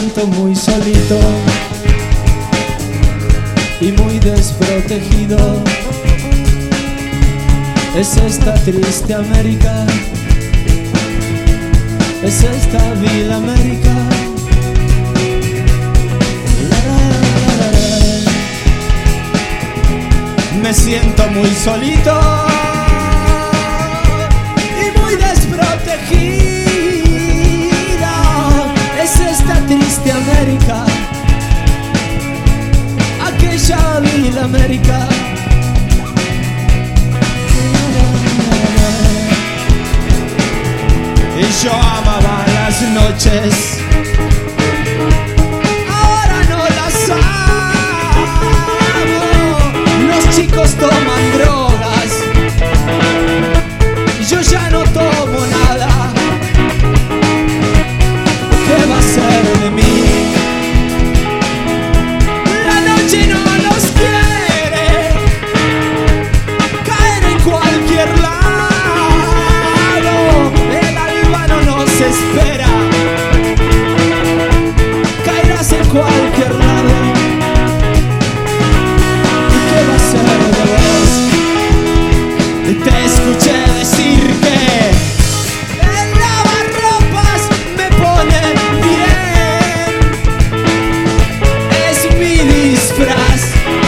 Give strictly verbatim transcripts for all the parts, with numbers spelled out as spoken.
siento muy solito y muy desprotegido. Es esta triste América, es esta vil América. Me siento muy solito y muy desprotegido. Es esta triste América, aquella vil América. Y yo amaba las noches, ahora no las amo. Los chicos toman drogas, yo ya no tomo nada. ¿Qué va a ser de mí? La noche no nos quiere, caer en cualquier lado. El alba no nos espera, caerás en cualquier lado. ¿Y qué va a ser de vos? Te escuché decir que el lavarropas me pone bien. Es mi disfraz,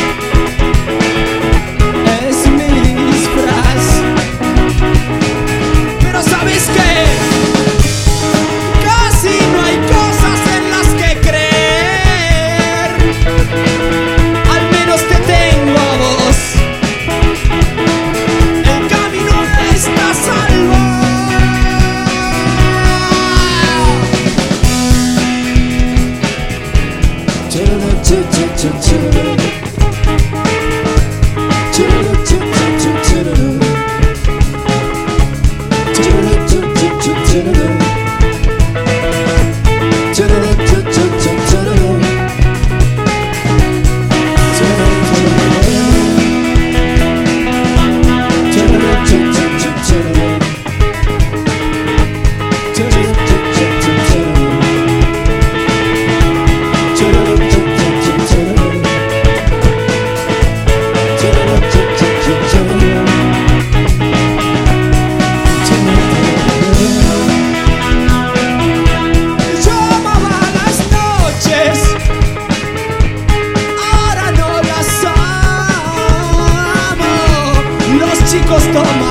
es mi disfraz. Pero ¿sabes qué? Casi no hay cosas en las que creer. Al menos te tengo a vos. El camino está a salvo. Yo amaba las noches, ahora no las amo. Los chicos toman